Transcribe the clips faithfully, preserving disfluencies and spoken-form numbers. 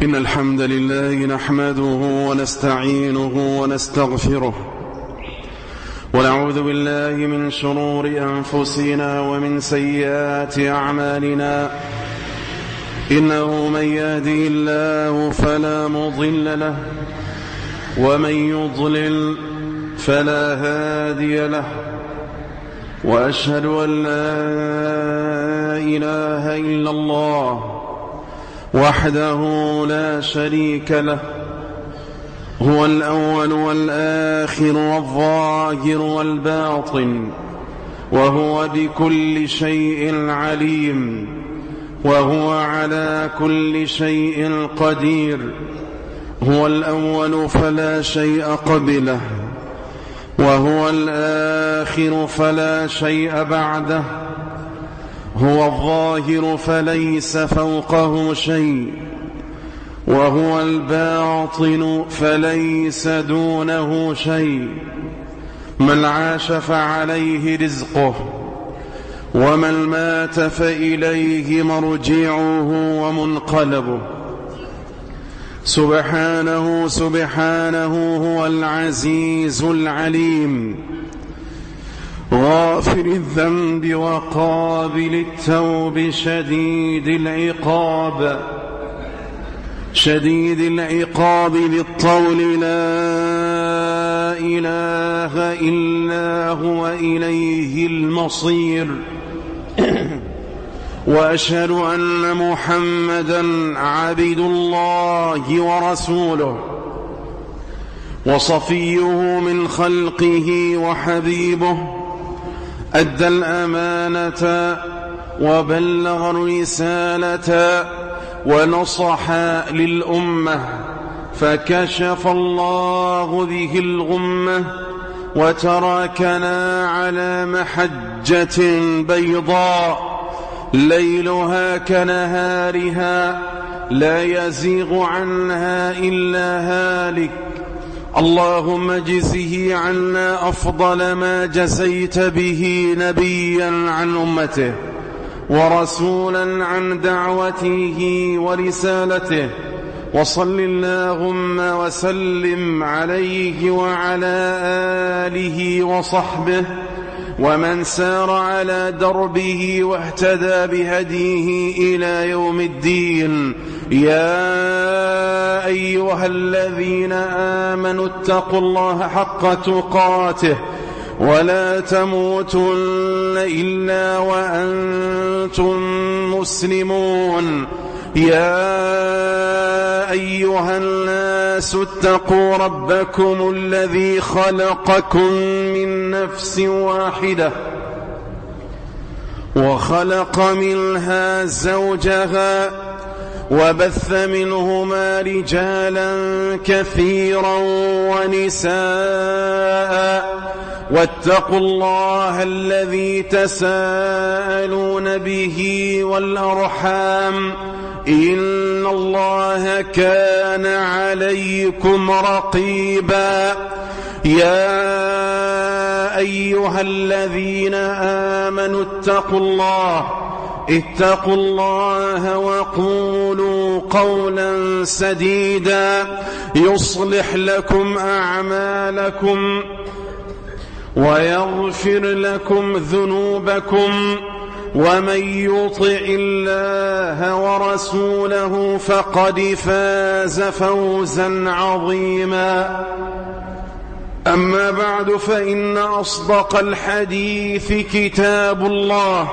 إن الحمد لله نحمده ونستعينه ونستغفره ونعوذ بالله من شرور أنفسنا ومن سيئات أعمالنا. إنه من يهدي الله فلا مضل له ومن يضلل فلا هادي له، وأشهد أن لا إله إلا الله وحده لا شريك له، هو الأول والآخر والظاهر والباطن، وهو بكل شيء عليم، وهو على كل شيء قدير. هو الأول فلا شيء قبله، وهو الآخر فلا شيء بعده، هو الظاهر فليس فوقه شيء، وهو الباطن فليس دونه شيء. من عاش فعليه رزقه، ومن مات فإليه مرجعه ومنقلبه. سبحانه سبحانه هو العزيز العليم، غافر الذنب وقابل التوب، شديد العقاب شديد العقاب بالطول، لا إله إلا هو إليه المصير. وأشهد أن محمدًا عبد الله ورسوله، وصفيه من خلقه وحبيبه، أدى الأمانة وبلغ الرسالة ونصح للأمة، فكشف الله به الغمة، وتركنا على محجة بيضاء ليلها كنهارها، لا يزيغ عنها إلا هالك. اللهم اجزه عنا أفضل ما جزيت به نبيا عن أمته، ورسولا عن دعوته ورسالته. وصل اللهم وسلم عليه وعلى آله وصحبه ومن سار على دربه واهتدى بهديه إلى يوم الدين. يا أيها الذين آمنوا اتقوا الله حق تقاته ولا تموتن إلا وأنتم مسلمون. يا أيها الناس اتقوا ربكم الذي خلقكم من نفس واحدة، وخلق منها زوجها، وبث منهما رجالا كثيرا ونساء. واتقوا الله الذي تساءلون به والأرحام، إن الله كان عليكم رقيبا. يا أيها الذين آمنوا اتقوا الله اتقوا الله وقولوا قولا سديدا يصلح لكم أعمالكم ويغفر لكم ذنوبكم، ومن يطع الله ورسوله فقد فاز فوزا عظيما. أما بعد، فإن أصدق الحديث كتاب الله،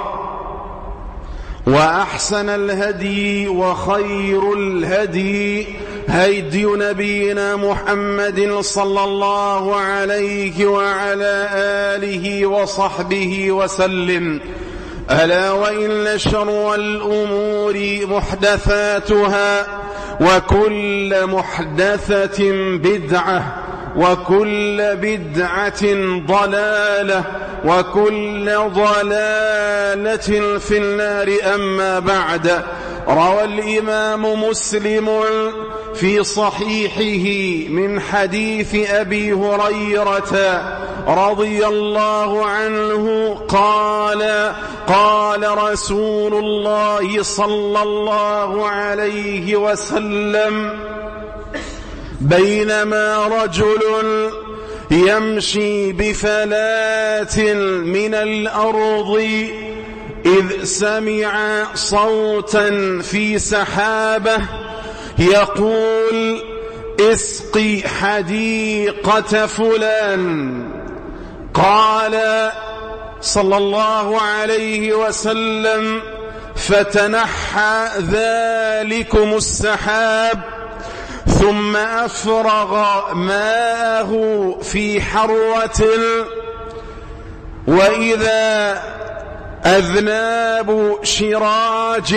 وأحسن الهدي وخير الهدي هدي نبينا محمد صلى الله عليه وعلى آله وصحبه وسلم. ألا وإن شر الأمور محدثاتها، وكل محدثة بدعة، وكل بدعة ضلالة، وكل ضلالة في النار. أما بعد، روى الإمام مسلم في صحيحه من حديث أبي هريرة رضي الله عنه قال قال رسول الله صلى الله عليه وسلم: بينما رجل يمشي بفلاة من الأرض إذ سمع صوتا في سحابة يقول: اسقي حديقة فلان. قال صلى الله عليه وسلم: فتنحى ذلكم السحاب ثم أفرغ ماءه في حروة، وإذا أذناب شراج،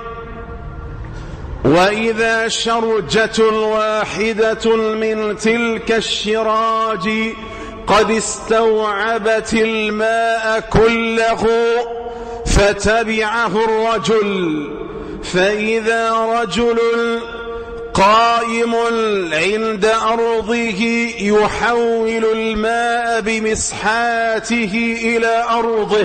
وإذا شرجة واحدة من تلك الشراج قد استوعبت الماء كله، فتبعه الرجل، فإذا رجل قائم عند أرضه يحول الماء بمسحاته إلى أرضه،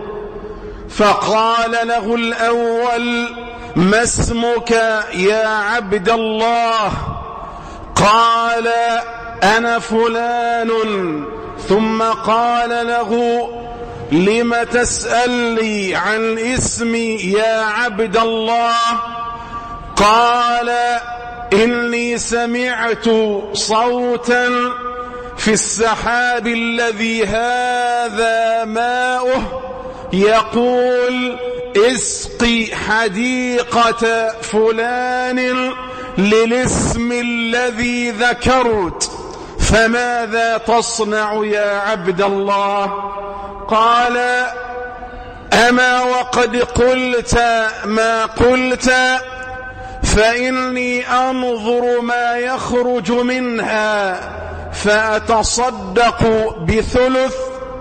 فقال له الأول: ما اسمك يا عبد الله؟ قال: أنا فلان. ثم قال له: لم تسألني عن اسمي يا عبد الله؟ قال: إني سمعت صوتا في السحاب الذي هذا ماؤه يقول: اسقي حديقة فلان للاسم الذي ذكرت، فماذا تصنع يا عبد الله؟ قال: أما وقد قلت ما قلت، فإني أنظر ما يخرج منها فأتصدق بثلث،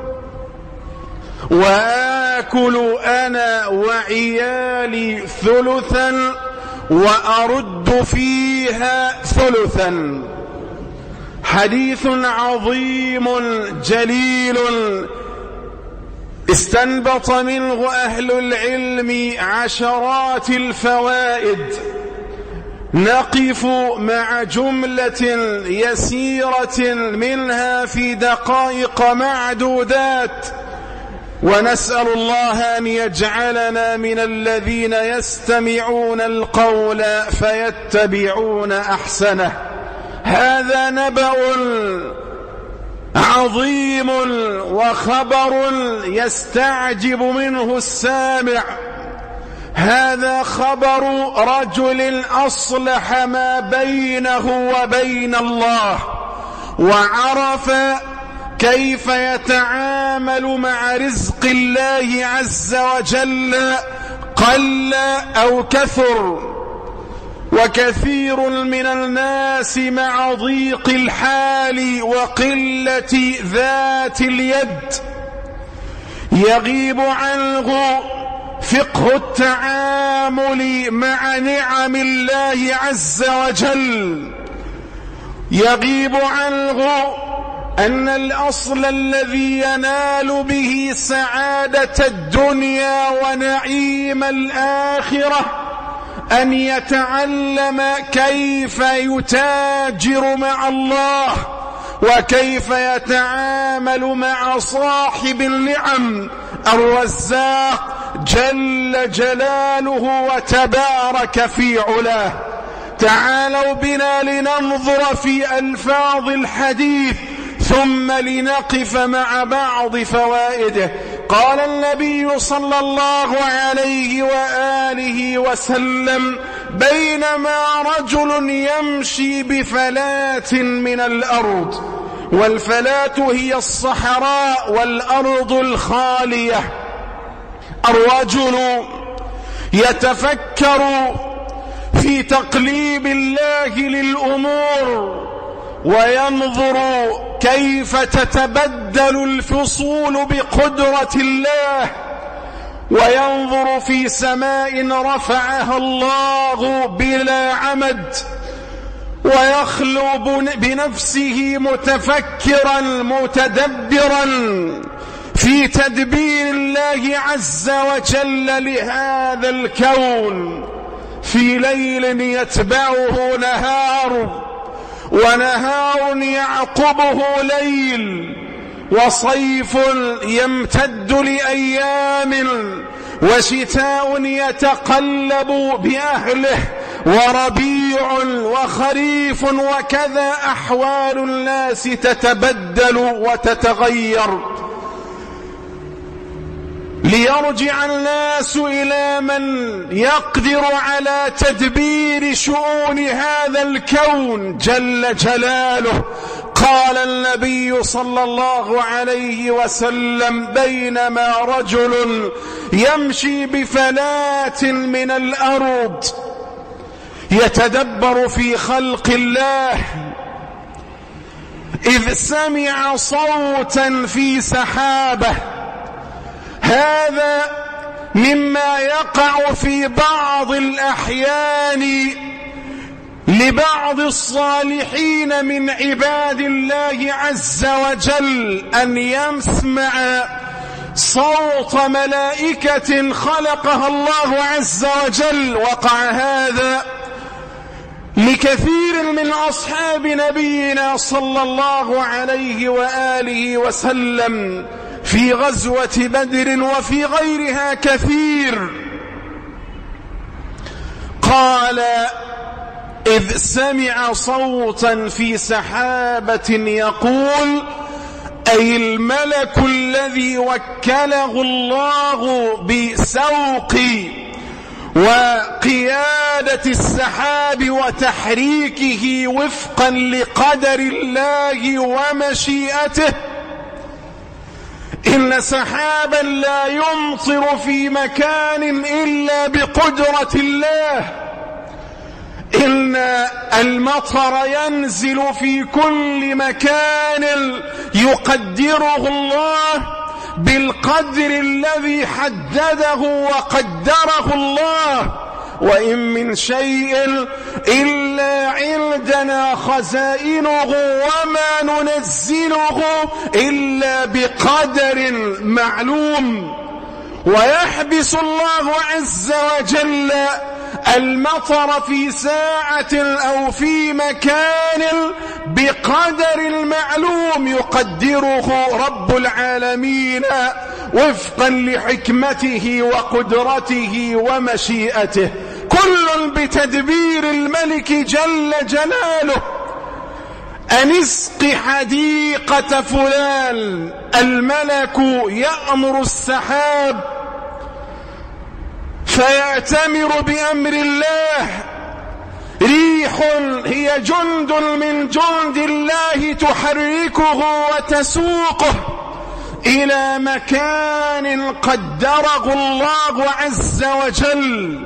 وآكل أنا وعيالي ثلثا، وأرد فيها ثلثا. حديث عظيم جليل استنبط منه أهل العلم عشرات الفوائد، نقف مع جملة يسيرة منها في دقائق معدودات، ونسأل الله أن يجعلنا من الذين يستمعون القول فيتبعون أحسنه. هذا نبأ عظيم وخبر يستعجب منه السامع. هذا خبر رجل أصلح ما بينه وبين الله، وعرف كيف يتعامل مع رزق الله عز وجل قل أو كثر. وكثير من الناس مع ضيق الحال وقلة ذات اليد يغيب عنه فقه التعامل مع نعم الله عز وجل، يغيب عنه أن الأصل الذي ينال به سعادة الدنيا ونعيم الآخرة أن يتعلم كيف يتاجر مع الله، وكيف يتعامل مع صاحب النعم الرزاق جل جلاله وتبارك في علاه. تعالوا بنا لننظر في ألفاظ الحديث ثم لنقف مع بعض فوائده. قال النبي صلى الله عليه وآله وسلم: بينما رجل يمشي بفلاة من الأرض، والفلاة هي الصحراء والأرض الخالية. الرجل يتفكر في تقليب الله للأمور، وينظر كيف تتبدل الفصول بقدرة الله، وينظر في سماء رفعها الله بلا عمد، ويخلو بنفسه متفكرا متدبرا في تدبير الله عز وجل لهذا الكون، في ليل يتبعه نهار، ونهار يعقبه ليل، وصيف يمتد لأيام، وشتاء يتقلب بأهله، وربيع وخريف، وكذا أحوال الناس تتبدل وتتغير، ليرجع الناس إلى من يقدر على تدبير شؤون هذا الكون جل جلاله. قال النبي صلى الله عليه وسلم: بينما رجل يمشي بفلاة من الأرض يتدبر في خلق الله، إذ سمع صوتا في سحابة. هذا مما يقع في بعض الأحيان لبعض الصالحين من عباد الله عز وجل، أن يسمع صوت ملائكة خلقها الله عز وجل. وقع هذا لكثير من أصحاب نبينا صلى الله عليه وآله وسلم في غزوة بدر وفي غيرها كثير. قال: إذ سمع صوتا في سحابة يقول، أي الملك الذي وكله الله بسوق وقيادة السحاب وتحريكه وفقا لقدر الله ومشيئته. إن سحابا لا يمطر في مكان إلا بقدرة الله، إن المطر ينزل في كل مكان يقدره الله بالقدر الذي حدده وقدره الله. وإن من شيء إلا عندنا خزائنه وما ننزله إلا بقدر معلوم. ويحبس الله عز وجل المطر في ساعة أو في مكان بقدر معلوم يقدره رب العالمين وفقا لحكمته وقدرته ومشيئته، كل بتدبير الملك جل جلاله. أن اسق حديقة فلان، الملك يأمر السحاب فيأتمر بأمر الله. ريح هي جند من جند الله تحركه وتسوقه إلى مكان قدره الله عز وجل،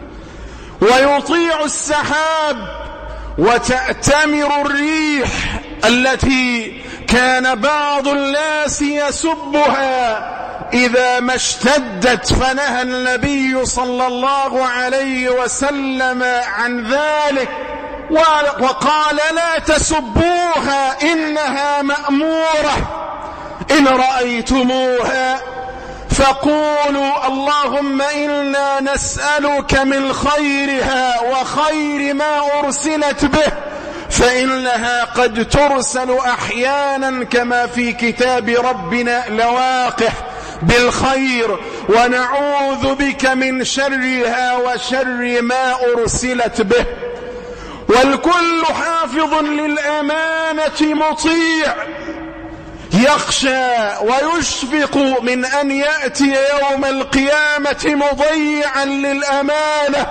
ويطيع السحاب وتأتمر الريح التي كان بعض الناس يسبها إذا ما اشتدت، فنهى النبي صلى الله عليه وسلم عن ذلك وقال: لا تسبوها إنها مأمورة، إن رأيتموها فقولوا اللهم إنا نسألك من خيرها وخير ما أرسلت به، فإنها قد ترسل أحيانا كما في كتاب ربنا لواقح بالخير، ونعوذ بك من شرها وشر ما أرسلت به. والكل حافظ للأمانة مطيع، يخشى ويشفق من أن يأتي يوم القيامة مضيعا للأمانة.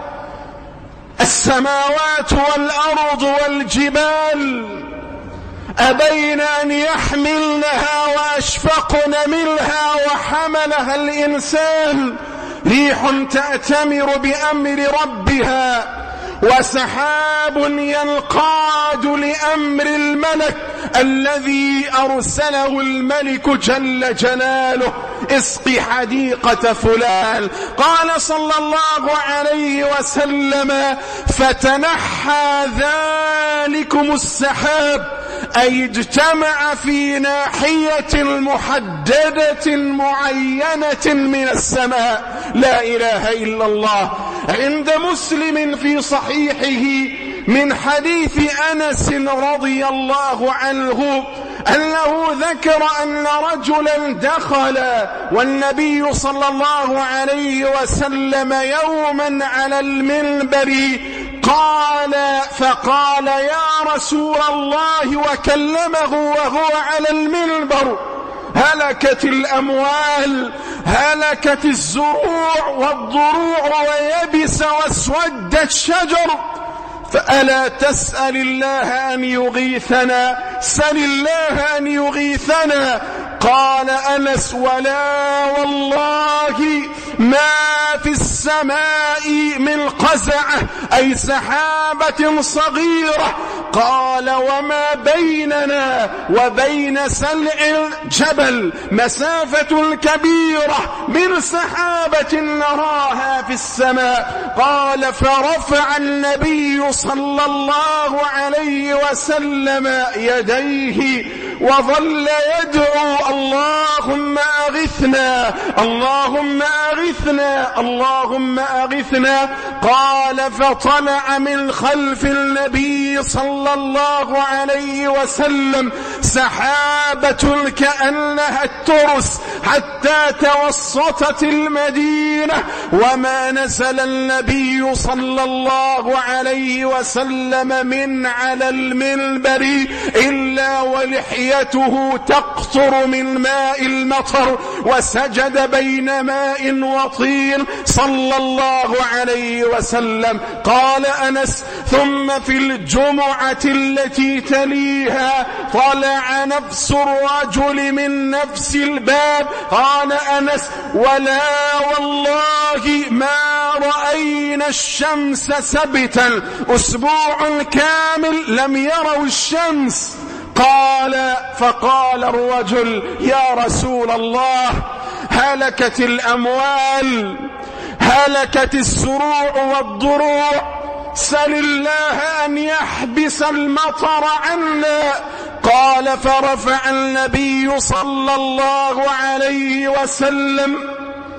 السماوات والأرض والجبال أبين أن يحملنها وأشفقن منها وحملها الإنسان. ريح تأتمر بأمر ربها وسحاب ينقاد لأمر الملك الذي أرسله الملك جل جلاله: اسقي حديقة فلان. قال صلى الله عليه وسلم: فتنحى ذلكم السحاب، أي اجتمع في ناحية محددة معينة من السماء. لا إله إلا الله. عند مسلم في صحيحه من حديث أنس رضي الله عنه أنه ذكر أن رجلا دخل والنبي صلى الله عليه وسلم يوما على المنبر، قال فقال: يا رسول الله، وكلمه وهو على المنبر: هلكت الأموال، هلكت الزروع والضروع، ويبس واسود الشجر، فألا تسأل الله أن يغيثنا؟ سل الله أن يغيثنا. قال أنس: ولا والله ما في السماء من قزعة، أي سحابة صغيرة. قال: وما بيننا وبين سلع الجبل مسافة كبيرة من سحابة نراها في السماء. قال: فرفع النبي صلى الله عليه وسلم يديه وظل يدعو: اللهم أغثنا، اللهم أغثنا، اللهم أغثنا. قال: فطلع من خلف النبي صلى الله عليه وسلم سحابة كأنها الترس حتى توسطت المدينة، وما نزل النبي صلى الله عليه وسلم من على المنبر إلا ولحيته تقطر من ماء المطر، وسجد بين ماء وطين صلى الله عليه وسلم. قال أنس: ثم في الجمعة التي تليها طلع نفس الرجل من نفس الباب. قال أنس: ولا والله ما رأينا الشمس سبتا، أسبوع كامل لم يروا الشمس. قال فقال الرجل: يا رسول الله، هلكت الأموال، هلكت الزروع والضروع، سل الله أن يحبس المطر عنا. قال: فرفع النبي صلى الله عليه وسلم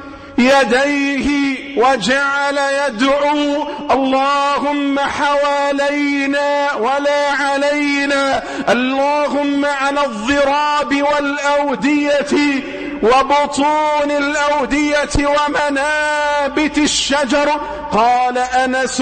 يديه وجعل يدعو: اللهم حوالينا ولا علينا، اللهم على الضراب والأودية وبطون الأودية ومنابت الشجر. قال أنس: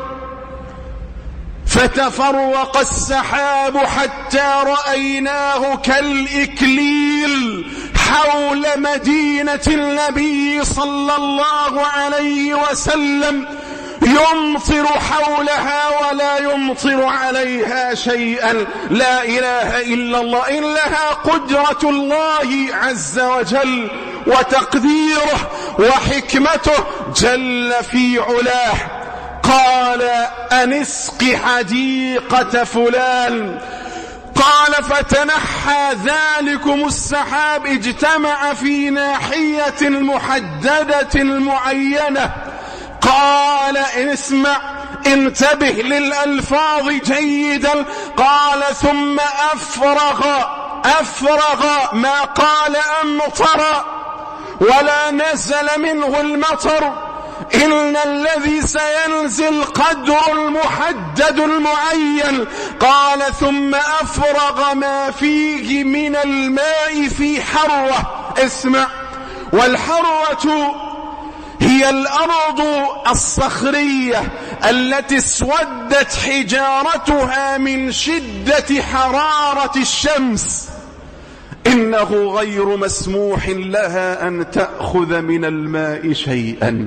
فتفرق السحاب حتى رأيناه كالإكليل حول مدينة النبي صلى الله عليه وسلم، يمطر حولها ولا يمطر عليها شيئا. لا إله إلا الله. إنها قدرة الله عز وجل وتقديره وحكمته جل في علاه. قال: أن اسق حديقة فلان. قال: فتنحى ذلكم السحاب، اجتمع في ناحية محددة معينة. قال: اسمع، انتبه للألفاظ جيدا. قال: ثم أفرغ أفرغ ما قال أمطر ولا نزل منه المطر، إن الذي سينزل قدر المحدد المعين. قال: ثم أفرغ ما فيه من الماء في حروة. اسمع، والحروة هي الأرض الصخرية التي اسودت حجارتها من شدة حرارة الشمس. إنه غير مسموح لها أن تأخذ من الماء شيئا،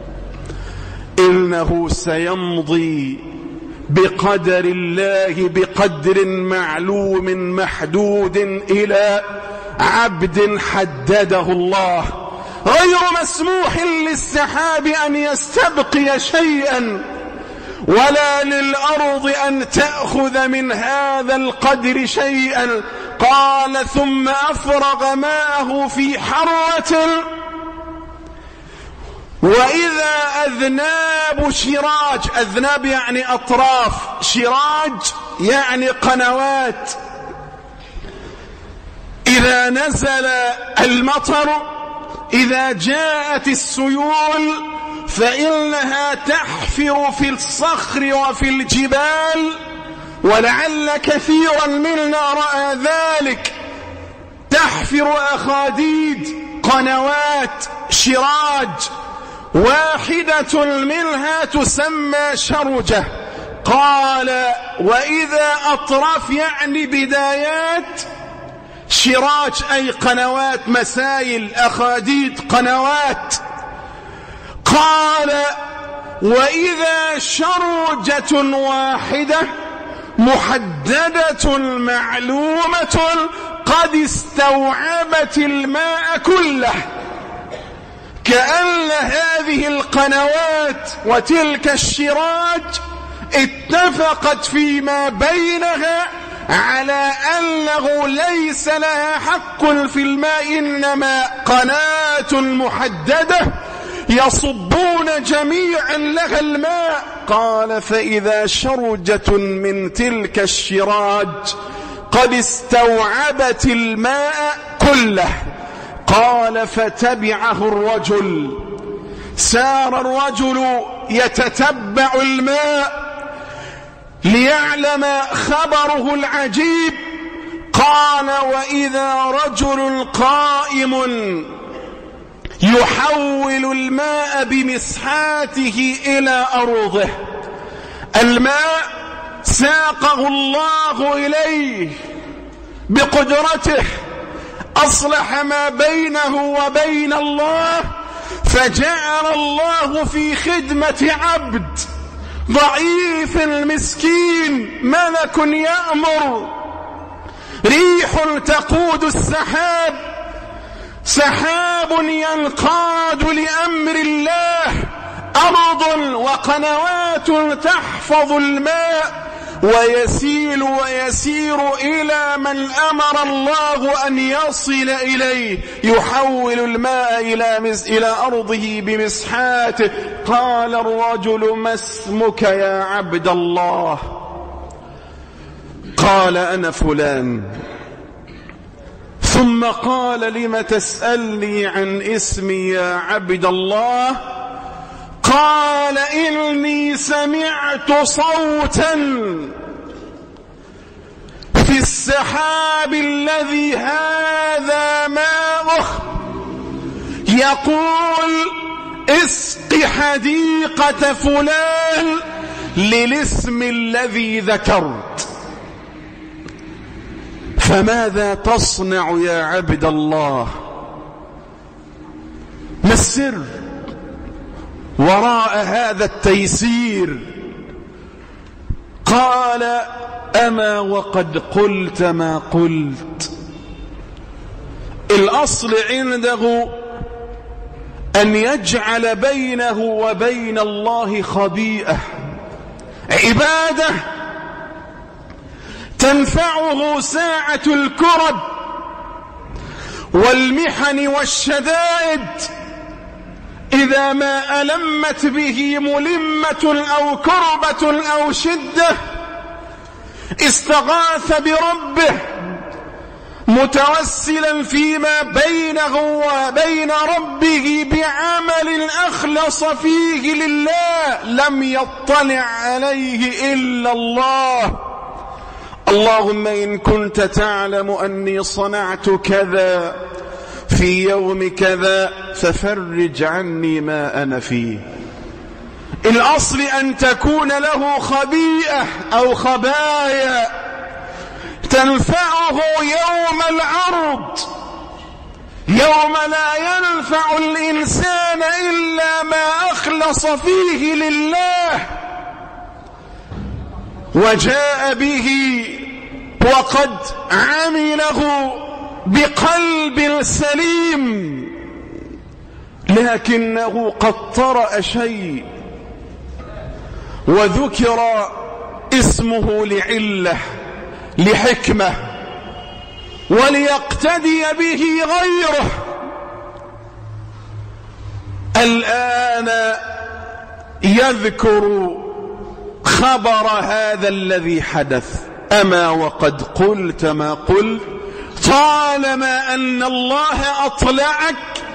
إنه سيمضي بقدر الله، بقدر معلوم محدود إلى عبد حدده الله. غير مسموح للسحاب أن يستبقي شيئا، ولا للأرض أن تأخذ من هذا القدر شيئا. قال ثم أفرغ ماءه في حرة، وإذا أذناب شراج، أذناب يعني أطراف، شراج يعني قنوات، إذا نزل المطر، إذا جاءت السيول فإنها تحفر في الصخر وفي الجبال، ولعل كثيرا منا رأى ذلك، تحفر أخاديد، قنوات، شراج، واحدة منها تسمى شرجة. قال وإذا أطراف يعني بدايات، شراج أي قنوات، مسايل، أخاديد، قنوات. قال وإذا شرجة واحدة محددة معلومة قد استوعبت الماء كله، كأن هذه القنوات وتلك الشراج اتفقت فيما بينها على أنه ليس لها حق في الماء، إنما قناة محددة يصبون جميعا لها الماء. قال فإذا شرجة من تلك الشراج قد استوعبت الماء كله. قال فتبعه الرجل، سار الرجل يتتبع الماء ليعلم خبره العجيب. قال وإذا رجل قائم يحول الماء بمسحاته إلى أرضه، الماء ساقه الله إليه بقدرته، أصلح ما بينه وبين الله، فجعل الله في خدمة عبد ضعيف مسكين ملك يأمر، ريح تقود السحاب، سحاب ينقاد لأمر الله، أرض وقنوات تحفظ الماء ويسيل ويسير إلى من أمر الله أن يصل إليه، يحول الماء إلى, مس إلى أرضه بمسحاته. قال الرجل ما اسمك يا عبد الله؟ قال أنا فلان. ثم قال لم تسألني عن اسمي يا عبد الله؟ قال إني سمعت صوتا في السحاب الذي هذا ماؤه يقول اسق حديقة فلان للاسم الذي ذكرت. فماذا تصنع يا عبد الله؟ ما السر وراء هذا التيسير؟ قال أما وقد قلت ما قلت. الأصل عنده أن يجعل بينه وبين الله خبيئة، عبادة تنفعه ساعة الكرب والمحن والشدائد، إذا ما ألمت به ملمة أو كربة أو شدة استغاث بربه متوسلا فيما بينه وبين ربه بعمل أخلص فيه لله لم يطلع عليه إلا الله. اللهم إن كنت تعلم أني صنعت كذا في يوم كذا ففرج عني ما أنا فيه. الأصل أن تكون له خبيئة أو خبايا تنفعه يوم العرض، يوم لا ينفع الإنسان إلا ما أخلص فيه لله، وجاء به وقد عمله بقلب سليم، لكنه قد طرأ شيء وذكر اسمه لعلة لحكمة وليقتدي به غيره. الآن يذكر خبر هذا الذي حدث. أما وقد قلت ما قلت طالما أن الله أطلعك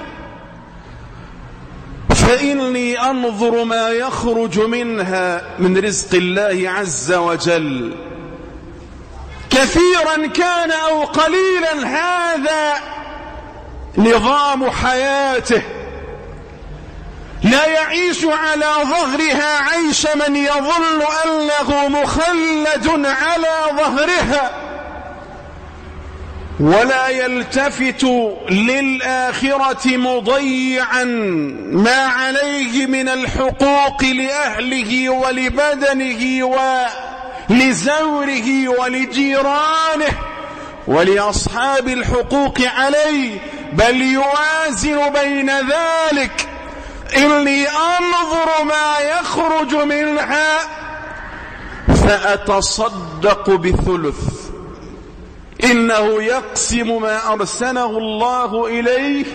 فإني أنظر ما يخرج منها من رزق الله عز وجل، كثيرا كان أو قليلا هذا نظام حياته، لا يعيش على ظهرها عيش من يظن أنه مخلد على ظهرها، ولا يلتفت للآخرة مضيعا ما عليه من الحقوق لأهله ولبدنه ولزوره ولجيرانه ولأصحاب الحقوق عليه، بل يوازن بين ذلك. إني أنظر ما يخرج منها فأتصدق بثلث. إنه يقسم ما أرسله الله إليه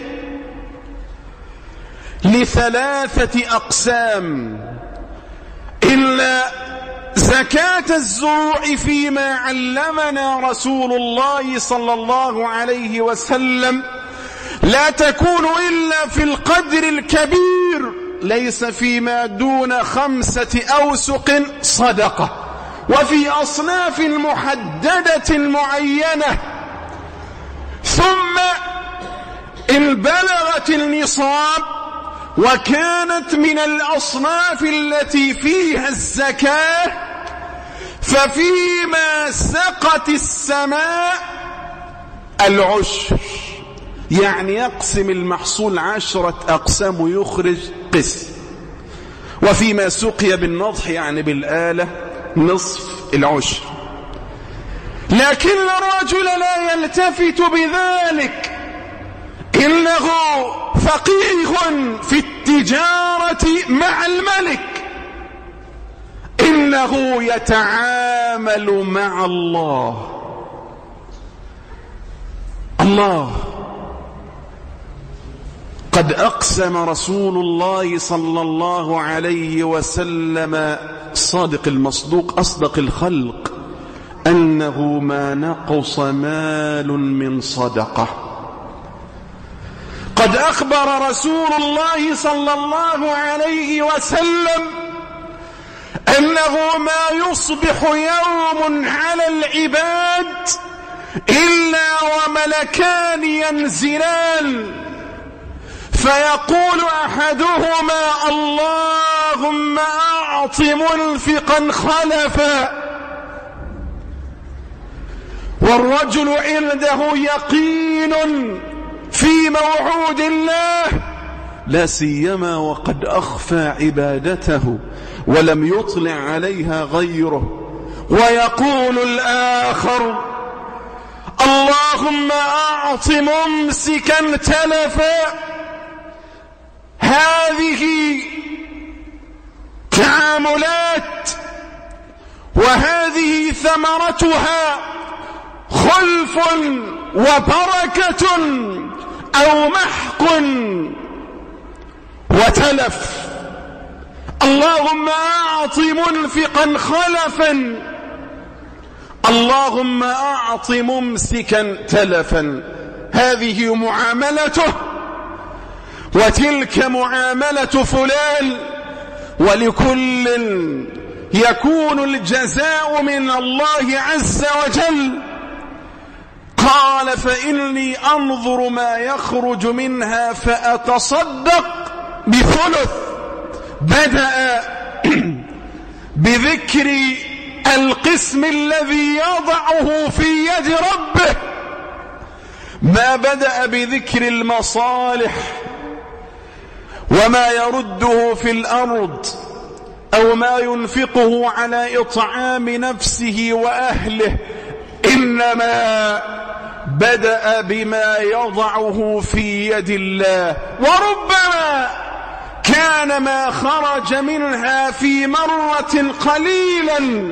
لثلاثة أقسام، إلا زكاة الزروع فيما علمنا رسول الله صلى الله عليه وسلم لا تكون إلا في القدر الكبير، ليس فيما دون خمسة أوسق صدقة، وفي أصناف محددة معينة. ثم إن بلغت النصاب وكانت من الأصناف التي فيها الزكاة ففيما سقت السماء العشر، يعني يقسم المحصول عشرة أقسام ويخرج قسم. وفيما سقي بالنضح يعني بالآلة نصف العشر. لكن الرجل لا يلتفت بذلك، إنه فقيه في التجارة مع الملك، إنه يتعامل مع الله. الله قد أقسم رسول الله صلى الله عليه وسلم صادق المصدوق أصدق الخلق أنه ما نقص مال من صدقة. قد أخبر رسول الله صلى الله عليه وسلم أنه ما يصبح يوم على العباد إلا وملكان ينزلان فيقول أحدهما اللهم أعط منفقا خلفا، والرجل عنده يقين في موعود الله لا سيما وقد أخفى عبادته ولم يطلع عليها غيره، ويقول الآخر اللهم أعط ممسكا تلفا. هذه تعاملات وهذه ثمرتها خلف وبركة أو محق وتلف. اللهم أعط منفقا خلفا، اللهم أعط ممسكا تلفا. هذه معاملته وتلك معاملة فلان، ولكل يكون الجزاء من الله عز وجل. قال فإني أنظر ما يخرج منها فأتصدق بثلث. بدأ بذكر القسم الذي يضعه في يد ربه، ما بدأ بذكر المصالح وما يرده في الأرض أو ما ينفقه على إطعام نفسه وأهله، إنما بدأ بما يضعه في يد الله. وربما كان ما خرج منها في مرة قليلا،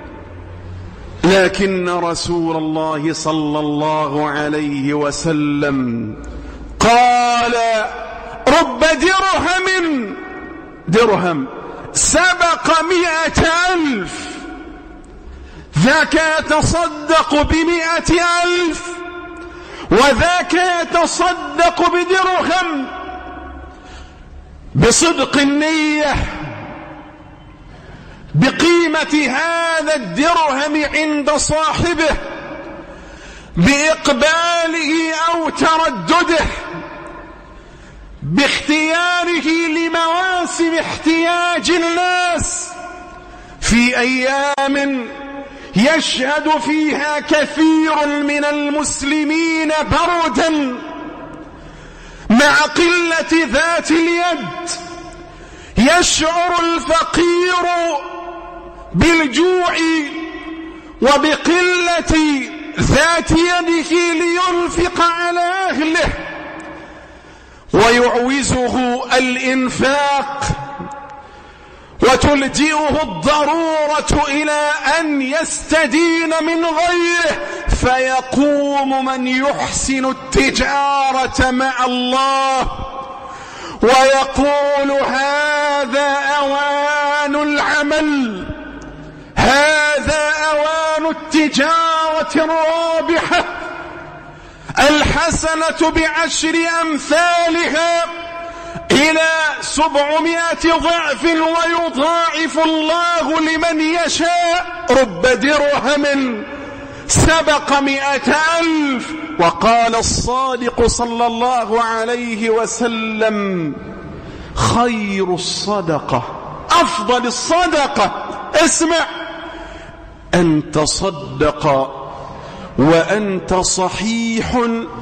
لكن رسول الله صلى الله عليه وسلم قال رب درهم درهم سبق مئة ألف، ذاك يتصدق بمئة ألف وذاك يتصدق بدرهم، بصدق النية، بقيمة هذا الدرهم عند صاحبه، بإقباله أو تردده، باختياره لمواسم احتياج الناس في أيام يشهد فيها كثير من المسلمين بردا مع قلة ذات اليد، يشعر الفقير بالجوع وبقلة ذات يده لينفق على أهله، ويعوزه الإنفاق وتلجئه الضرورة إلى أن يستدين من غيره، فيقوم من يحسن التجارة مع الله ويقول هذا أوان العمل، هذا أوان التجارة الرابحة، الحسنة بعشر أمثالها إلى سبعمائة ضعف ويضاعف الله لمن يشاء. رب درهم سبق مئة ألف. وقال الصادق صلى الله عليه وسلم خير الصدقة، أفضل الصدقة، اسمع، أن تصدق وأنت صحيح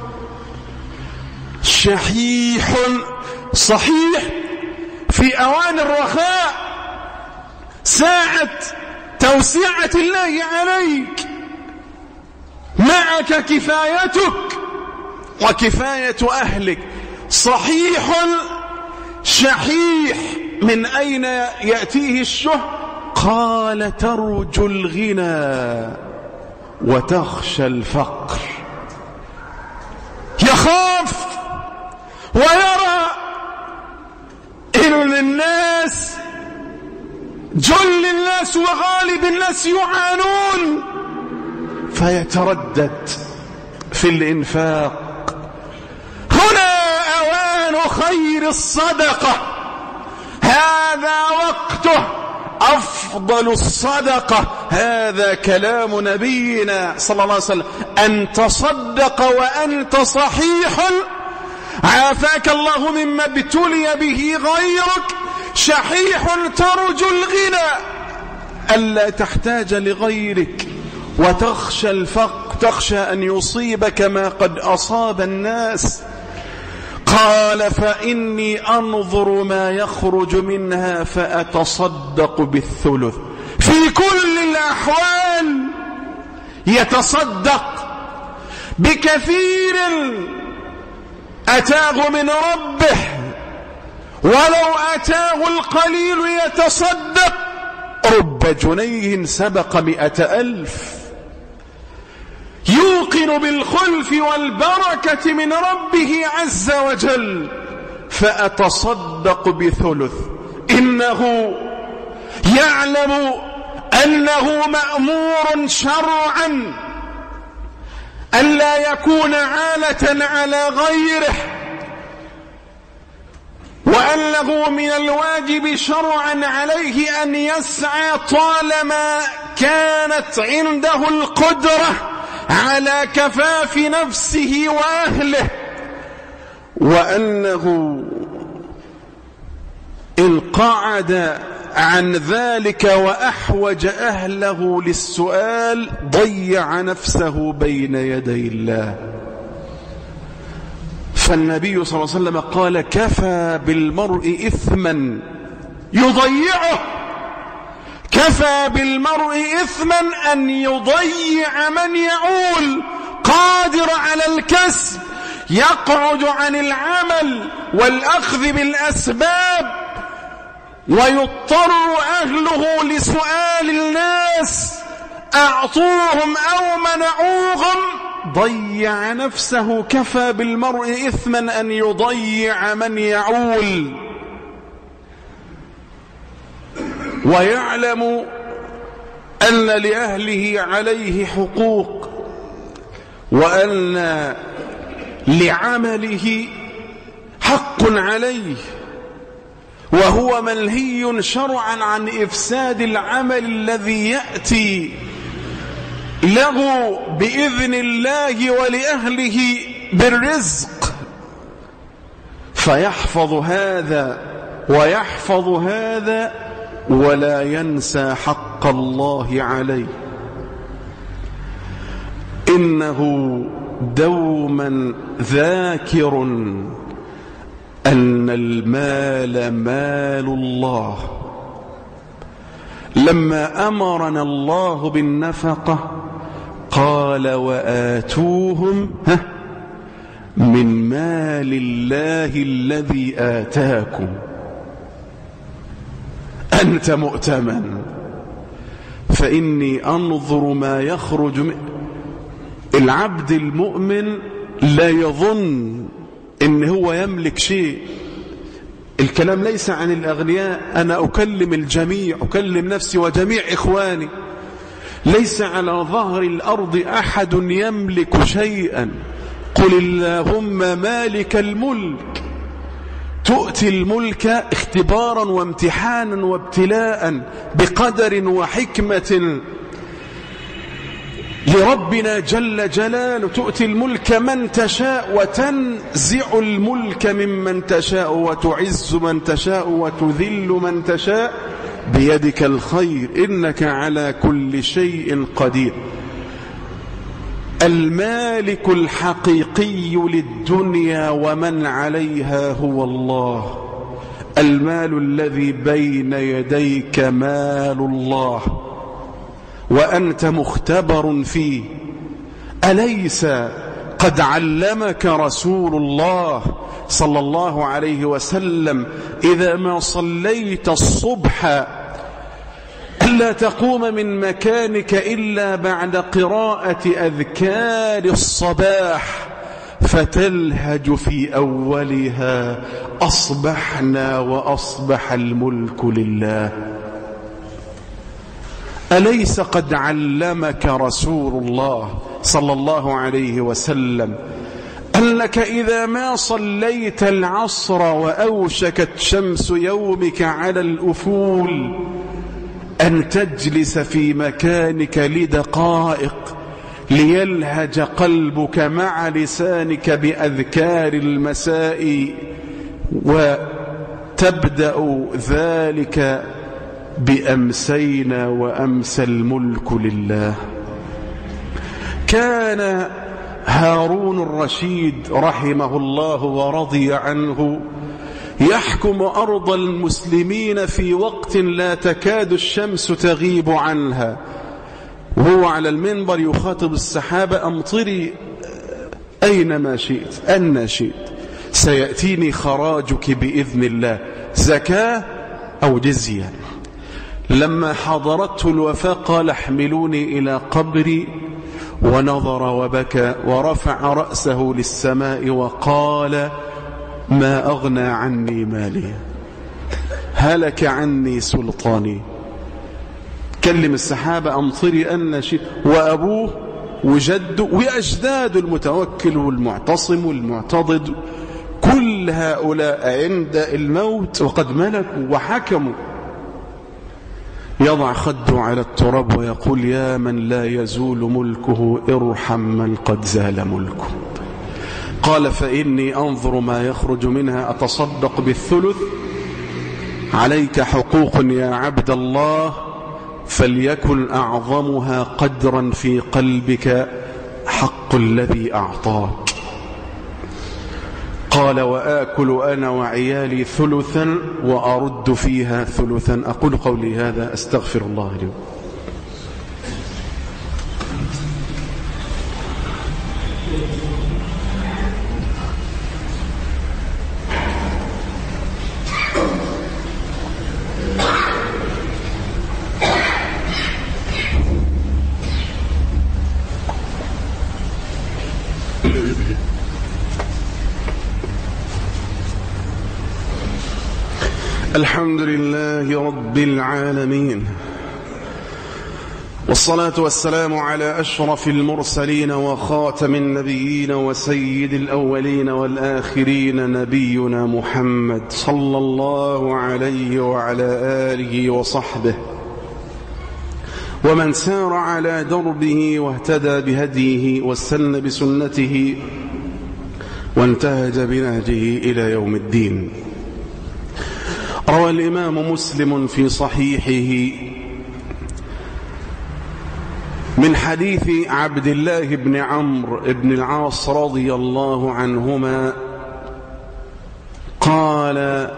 شحيح، صحيح في أوان الرخاء، ساعة توسعة الله عليك، معك كفايتك وكفاية أهلك، صحيح شحيح. من أين يأتيه الشه؟ قال ترجو الغنى وتخشى الفقر، يخاف ويرى إن الناس، جل الناس وغالب الناس يعانون، فيتردد في الإنفاق. هنا أوان خير الصدقة، هذا وقته، أفضل الصدقة. هذا كلام نبينا صلى الله عليه وسلم، أن تصدق وأنت صحيح عافاك الله مما ابتلي به غيرك، شحيح ترجو الغنى ألا تحتاج لغيرك، وتخشى الفقر، تخشى أن يصيبك ما قد أصاب الناس. قال فإني أنظر ما يخرج منها فأتصدق بالثلث. في كل الأحوال يتصدق بكثير أتاه من ربه، ولو أتاه القليل يتصدق. رب جنيه سبق مئة ألف، يوقن بالخلف والبركة من ربه عز وجل، فأتصدق بثلث. إنه يعلم أنه مأمور شرعا ألا يكون عالة على غيره، وأنه من الواجب شرعا عليه أن يسعى طالما كانت عنده القدرة على كفاف نفسه وأهله، وأنه إن قعد عن ذلك وأحوج أهله للسؤال ضيع نفسه بين يدي الله. فالنبي صلى الله عليه وسلم قال كفى بالمرء إثما يضيعه، كفى بالمرء إثما أن يضيع من يعول، قادر على الكسب، يقعد عن العمل والأخذ بالأسباب، ويضطر أهله لسؤال الناس أعطوهم أو منعوهم، ضيع نفسه. كفى بالمرء إثما أن يضيع من يعول. ويعلم أن لأهله عليه حقوق، وأن لعمله حق عليه، وهو منهي شرعا عن إفساد العمل الذي يأتي له بإذن الله ولأهله بالرزق، فيحفظ هذا ويحفظ هذا ولا ينسى حق الله عليه. إنه دوما ذاكر أن المال مال الله. لما أمرنا الله بالنفقة قال وآتوهم من مال الله الذي آتاكم. أنت مؤتمن، فإني أنظر ما يخرج من العبد المؤمن. لا يظن إن هو يملك شيء. الكلام ليس عن الأغنياء، أنا أكلم الجميع، أكلم نفسي وجميع إخواني. ليس على ظهر الأرض أحد يملك شيئا. قل اللهم مالك الملك تؤتي الملك اختبارا وامتحانا وابتلاء بقدر وحكمة لربنا جل جلاله. تؤتي الملك من تشاء وتنزع الملك ممن تشاء وتعز من تشاء وتذل من تشاء بيدك الخير إنك على كل شيء قدير. المالك الحقيقي للدنيا ومن عليها هو الله. المال الذي بين يديك مال الله وأنت مختبر فيه. أليس قد علمك رسول الله صلى الله عليه وسلم إذا ما صليت الصبح ألا تقوم من مكانك إلا بعد قراءة أذكار الصباح فتلهج في أولها أصبحنا وأصبح الملك لله. أليس قد علمك رسول الله صلى الله عليه وسلم أنك إذا ما صليت العصر وأوشكت شمس يومك على الأفول أن تجلس في مكانك لدقائق ليلهج قلبك مع لسانك بأذكار المساء، وتبدأ ذلك بأمسينا وأمسى الملك لله. كان هارون الرشيد رحمه الله ورضي عنه يحكم أرض المسلمين في وقت لا تكاد الشمس تغيب عنها، وهو على المنبر يخاطب السحابة أمطري أينما شئت أن شئت سيأتيني خراجك بإذن الله، زكاة أو جزية. لما حضرته الوفاة قال احملوني إلى قبري، ونظر وبكى ورفع رأسه للسماء وقال ما أغنى عني مالي، هلك عني سلطاني. كلم السحابة أمطري أن شئت، وأبوه وجده وأجداد المتوكل والمعتصم والمعتضد كل هؤلاء عند الموت وقد ملكوا وحكموا يضع خده على التراب ويقول يا من لا يزول ملكه ارحم من قد زال ملكه. قال فإني أنظر ما يخرج منها أتصدق بالثلث، عليك حقوق يا عبد الله فليكن أعظمها قدرا في قلبك حق الذي أعطاك. قال وآكل أنا وعيالي ثلثا وأرد فيها ثلثا. أقول قولي هذا أستغفر الله لي. الحمد لله رب العالمين، والصلاة والسلام على أشرف المرسلين وخاتم النبيين وسيد الأولين والآخرين، نبينا محمد صلى الله عليه وعلى آله وصحبه ومن سار على دربه واهتدى بهديه واستنى بسنته وانتهج بنهجه إلى يوم الدين. روى الإمام مسلم في صحيحه من حديث عبد الله بن عمرو بن العاص رضي الله عنهما قال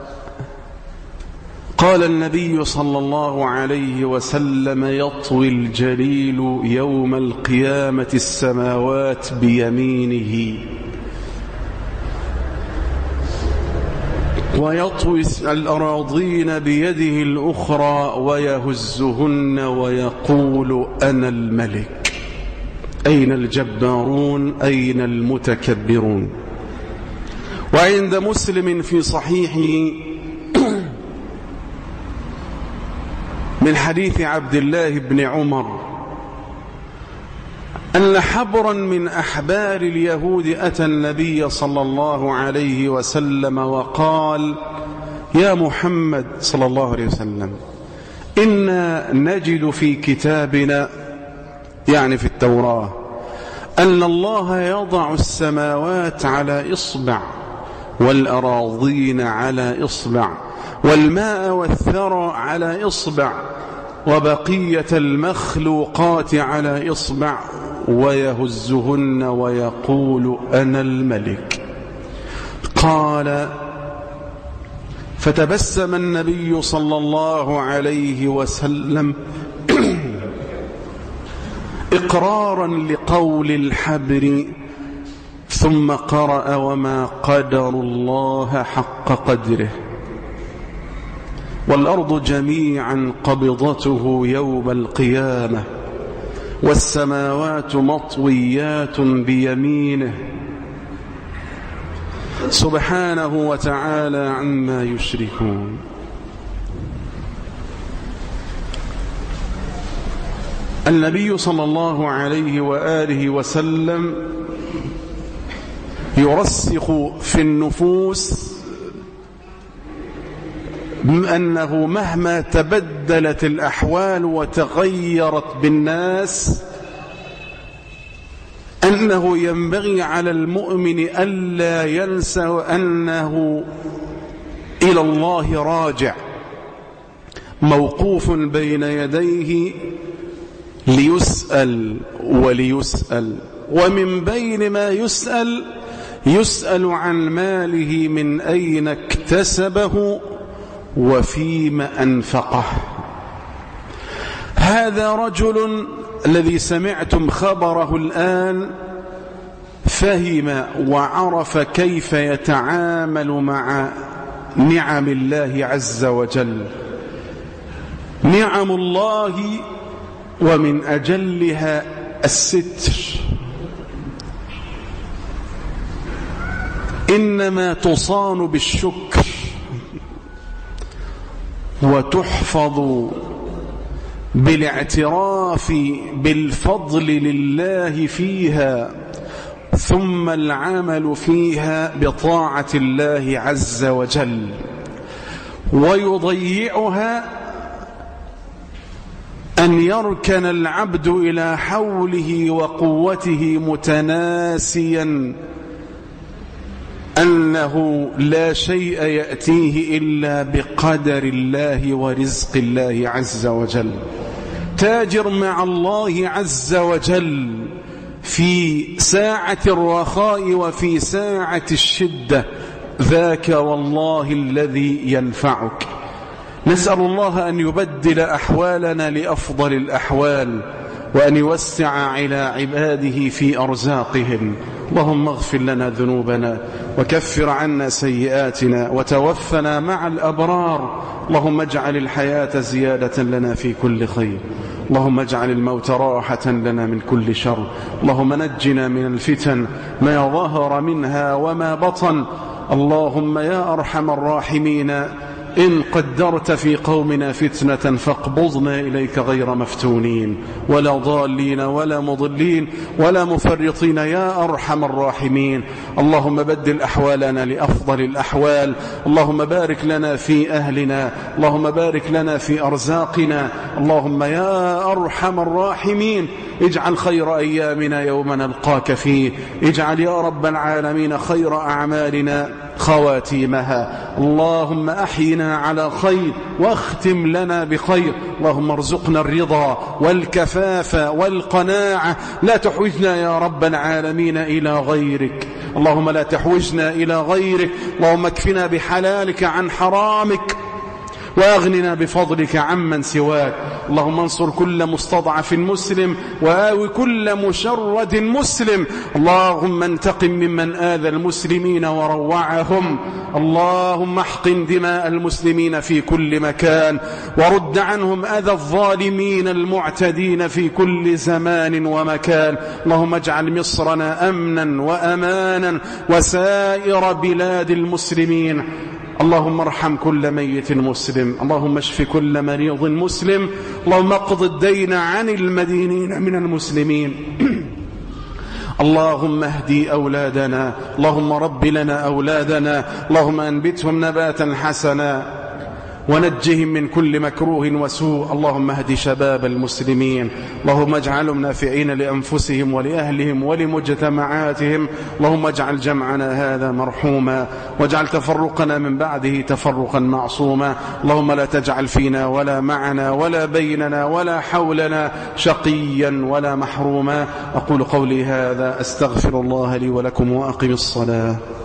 قال النبي صلى الله عليه وسلم: يطوي الجليل يوم القيامة السماوات بيمينه، ويطوي الأراضين بيده الأخرى ويهزهن ويقول: أنا الملك، أين الجبارون، أين المتكبرون. وعند مسلم في صحيحه من حديث عبد الله بن عمر أن حبرا من أحبار اليهود أتى النبي صلى الله عليه وسلم وقال: يا محمد صلى الله عليه وسلم، إنا نجد في كتابنا، يعني في التوراة، أن الله يضع السماوات على إصبع والأراضين على إصبع والماء والثرى على إصبع وبقية المخلوقات على إصبع ويهزهن ويقول: أنا الملك. قال: فتبسم النبي صلى الله عليه وسلم إقرارا لقول الحبر، ثم قرأ: وما قدر الله حق قدره، والأرض جميعا قبضته يوم القيامة، والسماوات مطويات بيمينه، سبحانه وتعالى عما يشركون. النبي صلى الله عليه وآله وسلم يرسخ في النفوس أنه مهما تبدلت الأحوال وتغيرت بالناس، أنه ينبغي على المؤمن ألا ينسى أنه إلى الله راجع، موقوف بين يديه ليسأل وليسأل، ومن بين ما يسأل يسأل عن ماله من أين اكتسبه وفيما أنفقه. هذا رجل الذي سمعتم خبره الآن فهم وعرف كيف يتعامل مع نعم الله عز وجل. نعم الله ومن أجلها الستر، إنما تصان بالشكر وتحفظ بالاعتراف بالفضل لله فيها، ثم العمل فيها بطاعة الله عز وجل. ويضيعها أن يركن العبد إلى حوله وقوته متناسيا أنه لا شيء يأتيه إلا بقدر الله ورزق الله عز وجل. تاجر مع الله عز وجل في ساعة الرخاء وفي ساعة الشدة، ذاك والله الذي ينفعك. نسأل الله أن يبدل أحوالنا لأفضل الأحوال، وأن يوسع على عباده في أرزاقهم. اللهم اغفر لنا ذنوبنا وكفر عنا سيئاتنا وتوفنا مع الأبرار. اللهم اجعل الحياة زيادة لنا في كل خير، اللهم اجعل الموت راحة لنا من كل شر. اللهم نجنا من الفتن ما ظهر منها وما بطن. اللهم يا أرحم الراحمين إن قدرت في قومنا فتنة فاقبضنا إليك غير مفتونين ولا ضالين ولا مضلين ولا مفرطين يا أرحم الراحمين. اللهم بدل أحوالنا لأفضل الأحوال. اللهم بارك لنا في أهلنا. اللهم بارك لنا في أرزاقنا. اللهم يا أرحم الراحمين اجعل خير أيامنا يوم نلقاك فيه. اجعل يا رب العالمين خير أعمالنا خواتيمها. اللهم أحينا على خير واختم لنا بخير. اللهم ارزقنا الرضا والكفاف والقناعة. لا تحوجنا يا رب العالمين إلى غيرك. اللهم لا تحوجنا إلى غيرك. اللهم اكفنا بحلالك عن حرامك وأغننا بفضلك عمن سواك. اللهم انصر كل مستضعف مسلم وآوي كل مشرد مسلم. اللهم انتقم ممن آذى المسلمين وروعهم. اللهم احقن دماء المسلمين في كل مكان ورد عنهم أذى الظالمين المعتدين في كل زمان ومكان. اللهم اجعل مصرنا أمنا وأمانا وسائر بلاد المسلمين. اللهم ارحم كل ميت مسلم. اللهم اشف كل مريض مسلم. اللهم اقض الدين عن المدينين من المسلمين. اللهم اهدي أولادنا. اللهم رب لنا أولادنا. اللهم أنبتهم نباتا حسنا ونجهم من كل مكروه وسوء. اللهم اهد شباب المسلمين. اللهم اجعلهم نافعين لأنفسهم ولأهلهم ولمجتمعاتهم. اللهم اجعل جمعنا هذا مرحوما واجعل تفرقنا من بعده تفرقا معصوما. اللهم لا تجعل فينا ولا معنا ولا بيننا ولا حولنا شقيا ولا محروما. أقول قولي هذا أستغفر الله لي ولكم وأقم الصلاة.